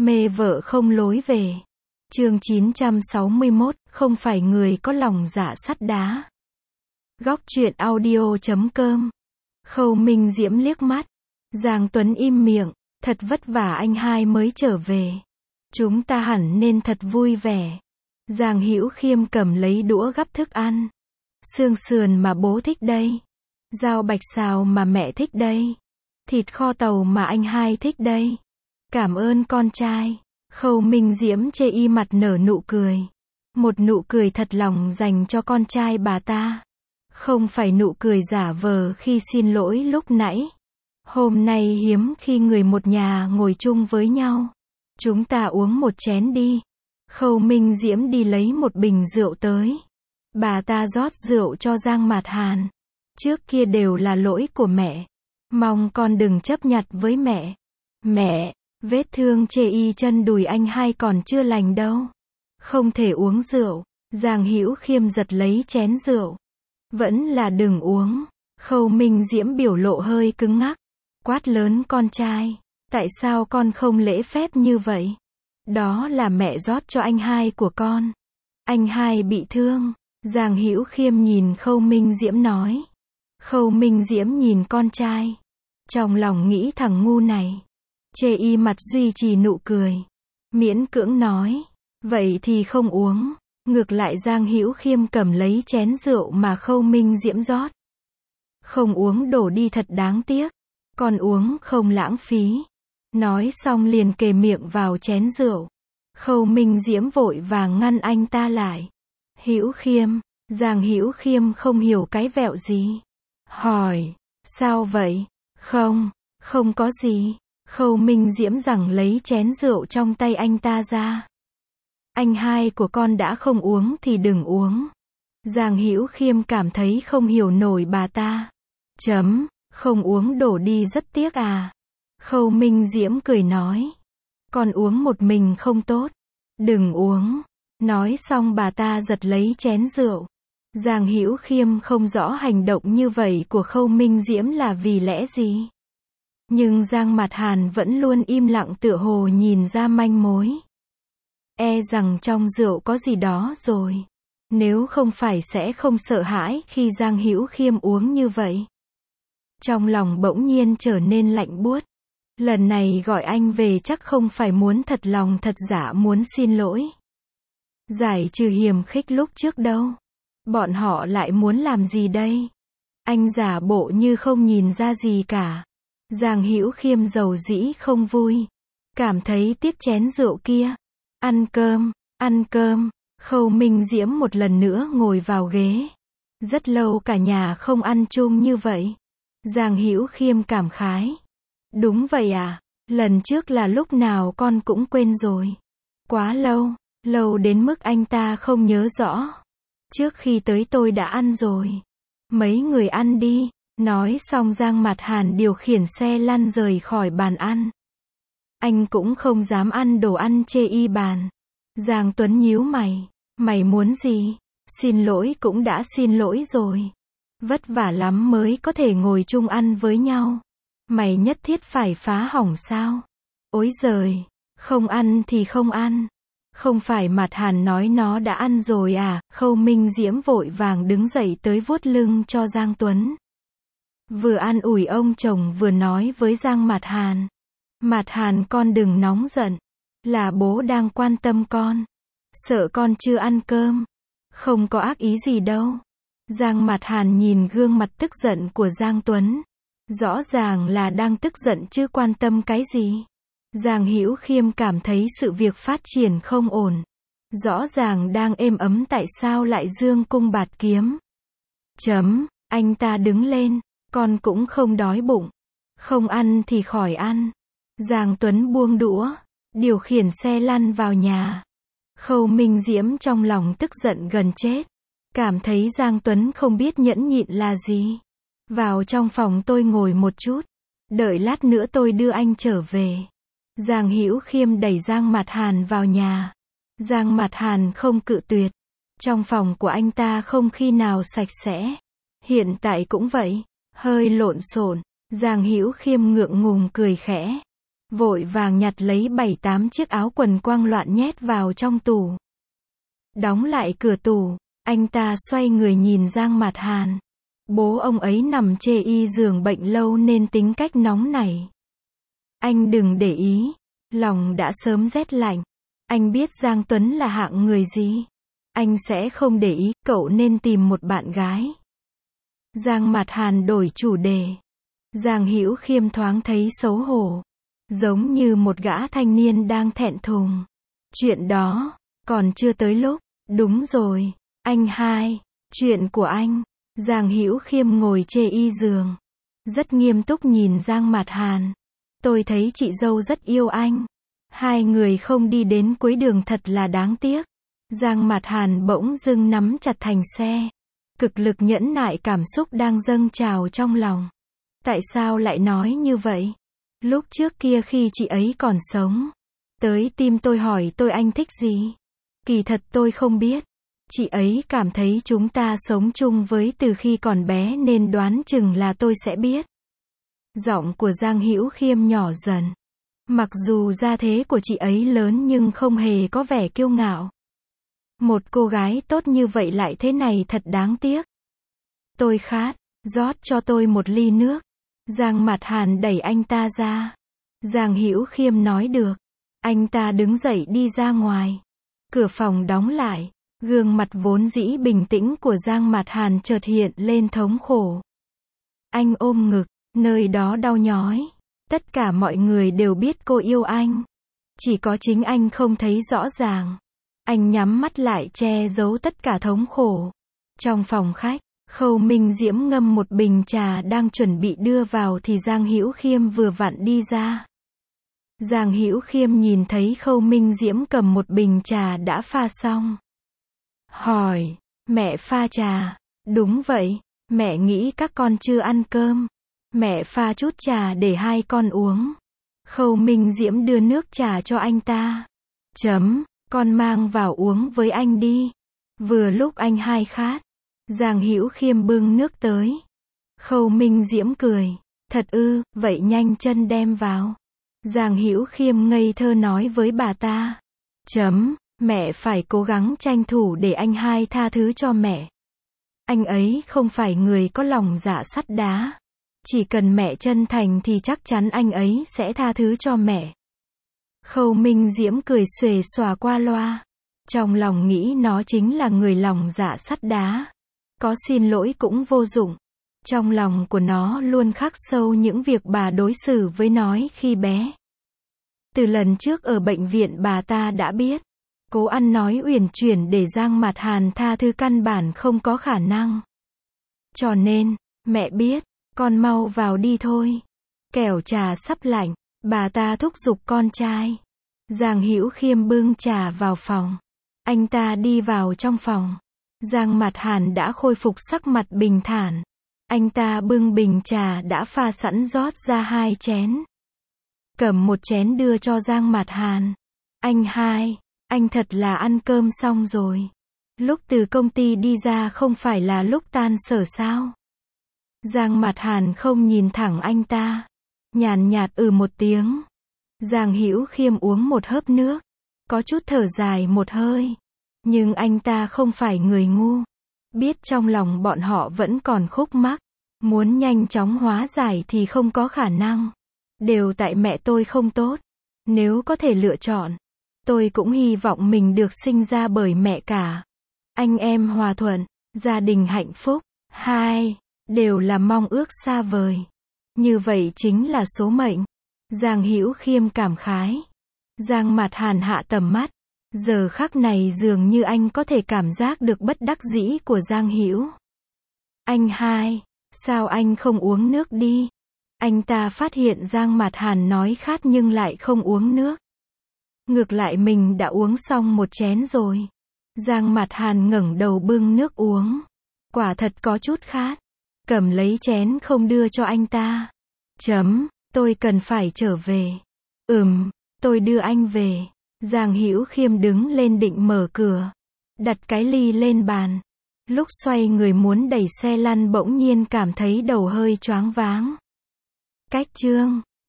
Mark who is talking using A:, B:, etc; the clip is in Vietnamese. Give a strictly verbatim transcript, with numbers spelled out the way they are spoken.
A: Mê vợ không lối về. Chương chín trăm sáu mươi mốt, không phải người có lòng dạ sắt đá. Góc truyện audio chấm com. Khâu Minh Diễm liếc mắt. Giang Tuấn im miệng, thật vất vả anh hai mới trở về. Chúng ta hẳn nên thật vui vẻ. Giang Hữu Khiêm cầm lấy đũa gắp thức ăn. Xương sườn mà bố thích đây. Rau bạch xào mà mẹ thích đây. Thịt kho tàu mà anh hai thích đây. Cảm ơn con trai. Khâu Minh Diễm chê y mặt nở nụ cười. Một nụ cười thật lòng dành cho con trai bà ta. Không phải nụ cười giả vờ khi xin lỗi lúc nãy. Hôm nay hiếm khi người một nhà ngồi chung với nhau. Chúng ta uống một chén đi. Khâu Minh Diễm đi lấy một bình rượu tới. Bà ta rót rượu cho Giang Mạt Hàn. Trước kia đều là lỗi của mẹ. Mong con đừng chấp nhặt với mẹ. Mẹ, vết thương chê y chân đùi anh hai còn chưa lành đâu. Không thể uống rượu. Giang Hữu Khiêm giật lấy chén rượu. Vẫn là đừng uống. Khâu Minh Diễm biểu lộ hơi cứng ngắc. Quát lớn con trai. Tại sao con không lễ phép như vậy? Đó là mẹ rót cho anh hai của con. Anh hai bị thương. Giang Hữu Khiêm nhìn Khâu Minh Diễm nói. Khâu Minh Diễm nhìn con trai. Trong lòng nghĩ thằng ngu này. Chê y mặt duy trì nụ cười. Miễn cưỡng nói. Vậy thì không uống. Ngược lại Giang Hữu Khiêm cầm lấy chén rượu mà Khâu Minh Diễm rót. Không uống đổ đi thật đáng tiếc. Con uống không lãng phí. Nói xong liền kề miệng vào chén rượu. Khâu Minh Diễm vội vàng ngăn anh ta lại. Hữu Khiêm. Giang Hữu Khiêm không hiểu cái vẹo gì. Hỏi. Sao vậy? Không. Không có gì. Khâu Minh Diễm giằng lấy chén rượu trong tay anh ta ra. Anh hai của con đã không uống thì đừng uống. Giang Hữu Khiêm cảm thấy không hiểu nổi bà ta. Chấm. Không uống đổ đi rất tiếc à. Khâu Minh Diễm cười nói. Con uống một mình không tốt. Đừng uống. Nói xong bà ta giật lấy chén rượu. Giang Hữu Khiêm không rõ hành động như vậy của Khâu Minh Diễm là vì lẽ gì. Nhưng Giang Mạt Hàn vẫn luôn im lặng tựa hồ nhìn ra manh mối. E rằng trong rượu có gì đó rồi. Nếu không phải sẽ không sợ hãi khi Giang Hữu Khiêm uống như vậy. Trong lòng bỗng nhiên trở nên lạnh buốt. Lần này gọi anh về chắc không phải muốn thật lòng thật giả muốn xin lỗi. Giải trừ hiềm khích lúc trước đâu. Bọn họ lại muốn làm gì đây? Anh giả bộ như không nhìn ra gì cả. Giang Hữu Khiêm dầu dĩ không vui. Cảm thấy tiếc chén rượu kia. Ăn cơm, ăn cơm. Khâu Minh Diễm một lần nữa ngồi vào ghế. Rất lâu cả nhà không ăn chung như vậy. Giang Hữu Khiêm cảm khái. Đúng vậy à, lần trước là lúc nào con cũng quên rồi. Quá lâu, lâu đến mức anh ta không nhớ rõ. Trước khi tới tôi đã ăn rồi. Mấy người ăn đi. Nói xong Giang Mạt Hàn điều khiển xe lăn rời khỏi bàn ăn. Anh cũng không dám ăn đồ ăn chê y bàn. Giang Tuấn nhíu mày. Mày muốn gì? Xin lỗi cũng đã xin lỗi rồi. Vất vả lắm mới có thể ngồi chung ăn với nhau. Mày nhất thiết phải phá hỏng sao? Ối giời, không ăn thì không ăn. Không phải Mạt Hàn nói nó đã ăn rồi à? Khâu Minh Diễm vội vàng đứng dậy tới vuốt lưng cho Giang Tuấn. Vừa an ủi ông chồng vừa nói với Giang Mạt Hàn. Mạt Hàn con đừng nóng giận. Là bố đang quan tâm con. Sợ con chưa ăn cơm. Không có ác ý gì đâu. Giang Mạt Hàn nhìn gương mặt tức giận của Giang Tuấn. Rõ ràng là đang tức giận chứ quan tâm cái gì. Giang Hữu Khiêm cảm thấy sự việc phát triển không ổn. Rõ ràng đang êm ấm tại sao lại dương cung bạt kiếm. Chấm, anh ta đứng lên. Con cũng không đói bụng. Không ăn thì khỏi ăn. Giang Tuấn buông đũa. Điều khiển xe lăn vào nhà. Khâu Minh Diễm trong lòng tức giận gần chết. Cảm thấy Giang Tuấn không biết nhẫn nhịn là gì. Vào trong phòng tôi ngồi một chút. Đợi lát nữa tôi đưa anh trở về. Giang Hữu Khiêm đẩy Giang Mạt Hàn vào nhà. Giang Mạt Hàn không cự tuyệt. Trong phòng của anh ta không khi nào sạch sẽ. Hiện tại cũng vậy. Hơi lộn xộn. Giang Hữu Khiêm ngượng ngùng cười khẽ. vội vàng nhặt lấy bảy tám chiếc áo quần quang loạn nhét vào trong tủ. Đóng lại cửa tủ, anh ta xoay người nhìn Giang Mạt Hàn. Bố ông ấy nằm chê y giường bệnh lâu nên tính cách nóng nảy. Anh đừng để ý, lòng đã sớm rét lạnh. Anh biết Giang Tuấn là hạng người gì. Anh sẽ không để ý, cậu nên tìm một bạn gái. Giang Mạt Hàn đổi chủ đề. Giang Hữu Khiêm thoáng thấy xấu hổ, giống như một gã thanh niên đang thẹn thùng. Chuyện đó, còn chưa tới lúc. Đúng rồi, anh hai, chuyện của anh. Giang Hữu Khiêm ngồi chê y giường, rất nghiêm túc nhìn Giang Mạt Hàn. Tôi thấy chị dâu rất yêu anh. Hai người không đi đến cuối đường thật là đáng tiếc. Giang Mạt Hàn bỗng dưng nắm chặt thành xe, cực lực nhẫn nại cảm xúc đang dâng trào trong lòng. Tại sao lại nói như vậy? Lúc trước kia khi chị ấy còn sống, tới tim tôi hỏi tôi anh thích gì? Kỳ thật tôi không biết. Chị ấy cảm thấy chúng ta sống chung với từ khi còn bé nên đoán chừng là tôi sẽ biết. Giọng của Giang Hữu Khiêm nhỏ dần. Mặc dù gia thế của chị ấy lớn nhưng không hề có vẻ kiêu ngạo. Một cô gái tốt như vậy lại thế này thật đáng tiếc. Tôi khát, rót cho tôi một ly nước. Giang Mạt Hàn đẩy anh ta ra. Giang Hữu Khiêm nói được. Anh ta đứng dậy đi ra ngoài. Cửa phòng đóng lại. Gương mặt vốn dĩ bình tĩnh của Giang Mạt Hàn chợt hiện lên thống khổ. Anh ôm ngực, nơi đó đau nhói. Tất cả mọi người đều biết cô yêu anh. Chỉ có chính anh không thấy rõ ràng. Anh nhắm mắt lại che giấu tất cả thống khổ. Trong phòng khách, Khâu Minh Diễm ngâm một bình trà đang chuẩn bị đưa vào thì Giang Hữu Khiêm vừa vặn đi ra. Giang Hữu Khiêm nhìn thấy Khâu Minh Diễm cầm một bình trà đã pha xong. Hỏi, mẹ pha trà? Đúng vậy, mẹ nghĩ các con chưa ăn cơm. Mẹ pha chút trà để hai con uống. Khâu Minh Diễm đưa nước trà cho anh ta. Chấm, con mang vào uống với anh đi. Vừa lúc anh hai khát. Giang Hữu Khiêm bưng nước tới. Khâu Minh Diễm cười. Thật ư, vậy nhanh chân đem vào. Giang Hữu Khiêm ngây thơ nói với bà ta. Chấm, mẹ phải cố gắng tranh thủ để anh hai tha thứ cho mẹ. Anh ấy không phải người có lòng dạ sắt đá. Chỉ cần mẹ chân thành thì chắc chắn anh ấy sẽ tha thứ cho mẹ. Khâu Minh Diễm cười xuề xòa qua loa. Trong lòng nghĩ nó chính là người lòng dạ sắt đá. Có xin lỗi cũng vô dụng. Trong lòng của nó luôn khắc sâu những việc bà đối xử với nó khi bé. Từ lần trước ở bệnh viện bà ta đã biết. Cố ăn nói uyển chuyển để Giang Mạt Hàn tha thứ căn bản không có khả năng. Cho nên, mẹ biết, con mau vào đi thôi. Kẻo trà sắp lạnh, bà ta thúc giục con trai. Giang Hữu Khiêm bưng trà vào phòng. Anh ta đi vào trong phòng. Giang Mạt Hàn đã khôi phục sắc mặt bình thản. Anh ta bưng bình trà đã pha sẵn rót ra hai chén. Cầm một chén đưa cho Giang Mạt Hàn. Anh hai, anh thật là ăn cơm xong rồi. Lúc từ công ty đi ra không phải là lúc tan sở sao? Giang Mạt Hàn không nhìn thẳng anh ta. Nhàn nhạt ừ một tiếng. Giang Hữu Khiêm uống một hớp nước. Có chút thở dài một hơi. Nhưng anh ta không phải người ngu. Biết trong lòng bọn họ vẫn còn khúc mắc. Muốn nhanh chóng hóa giải thì không có khả năng. Đều tại mẹ tôi không tốt. Nếu có thể lựa chọn, tôi cũng hy vọng mình được sinh ra bởi mẹ cả. Anh em hòa thuận, gia đình hạnh phúc. Hai, đều là mong ước xa vời. Như vậy chính là số mệnh. Giang Hữu Khiêm cảm khái. Giang Mạt Hàn hạ tầm mắt. Giờ khắc này dường như anh có thể cảm giác được bất đắc dĩ của Giang Hữu. Anh hai, sao anh không uống nước đi? Anh ta phát hiện Giang Mạt Hàn nói khát nhưng lại không uống nước. Ngược lại mình đã uống xong một chén rồi. Giang Mạt Hàn ngẩng đầu bưng nước uống. Quả thật có chút khát. Cầm lấy chén không đưa cho anh ta. Chấm, tôi cần phải trở về. Ừm, tôi đưa anh về. Giang Hữu Khiêm đứng lên định mở cửa. Đặt cái ly lên bàn. Lúc xoay người muốn đẩy xe lăn bỗng nhiên cảm thấy đầu hơi choáng váng. Cách chương